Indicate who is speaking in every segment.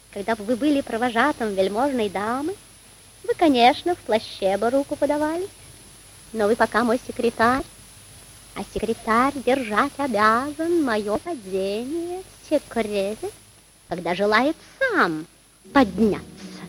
Speaker 1: Когда бы вы были провожатым вельможной дамы, вы, конечно, в плаще бы руку подавали. Но вы пока мой секретарь, а секретарь держать обязан мое падение в секрете, когда желает сам подняться.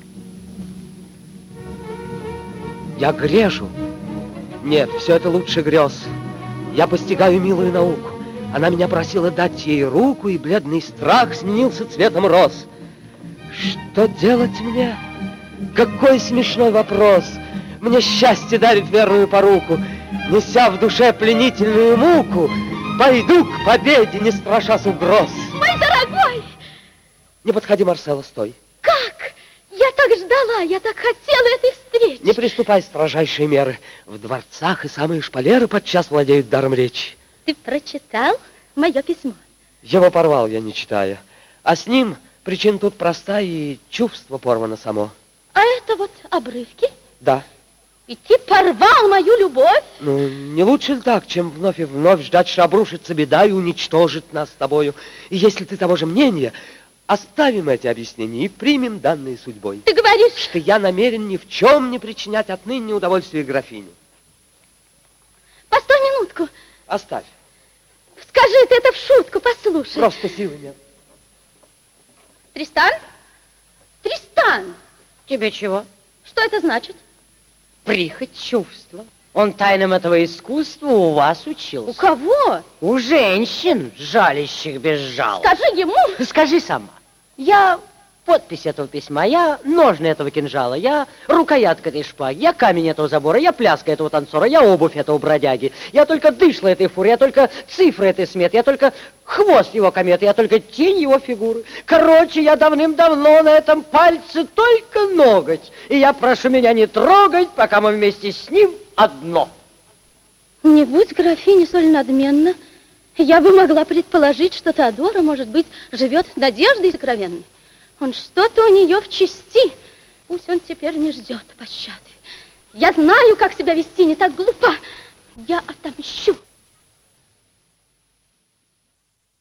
Speaker 2: Я грежу. Нет, все это лучше грез. Я постигаю милую науку. Она меня просила дать ей руку, и бледный страх сменился цветом роз. Что делать мне? Какой смешной вопрос. Мне счастье дарит верную поруку. Неся в душе пленительную муку, пойду к победе, не страшась угроз.
Speaker 1: Мой дорогой!
Speaker 2: Не подходи, Марсело, стой.
Speaker 1: Как? Я так ждала, я так хотела этой встречи.
Speaker 2: Не приступай строжайшей меры. В дворцах и самые шпалеры подчас владеют даром речи.
Speaker 1: Ты прочитал мое письмо?
Speaker 2: Его порвал я, не читая. А с ним причина тут проста, и чувство порвано само.
Speaker 1: А это вот обрывки?
Speaker 2: Да.
Speaker 1: И ты порвал мою любовь?
Speaker 2: Ну, не лучше ли так, чем вновь и вновь ждать, что обрушится беда и уничтожит нас с тобою? И если ты того же мнения, оставим эти объяснения и примем данные судьбой.
Speaker 1: Ты говоришь...
Speaker 2: Что я намерен ни в чем не причинять отныне удовольствие графине.
Speaker 1: Постой минутку.
Speaker 2: Оставь.
Speaker 1: Скажи ты это в шутку, послушай.
Speaker 2: Просто силы нет.
Speaker 1: Тристан? Тристан!
Speaker 3: Тебе чего?
Speaker 1: Что это значит?
Speaker 3: Прихоть чувства. Он тайнам этого искусства у вас учился.
Speaker 1: У кого?
Speaker 3: У женщин, жалящих без жалоб.
Speaker 1: Скажи ему.
Speaker 3: Скажи сама. Я подпись этого письма, я ножны этого кинжала, я рукоятка этой шпаги, я камень этого забора, я пляска этого танцора, я обувь этого бродяги, я только дышло этой фуры, я только цифры этой сметы, я только хвост его кометы, я только тень его фигуры. Короче, я давным-давно на этом пальце только ноготь, и я прошу меня не трогать, пока мы вместе с ним одно.
Speaker 1: Не будь графиня столь надменна, я бы могла предположить, что Теодора, может быть, живет надеждой сокровенной. Он что-то у нее в чести. Пусть он теперь не ждет пощады. Я знаю, как себя вести, не так глупо. Я отомщу.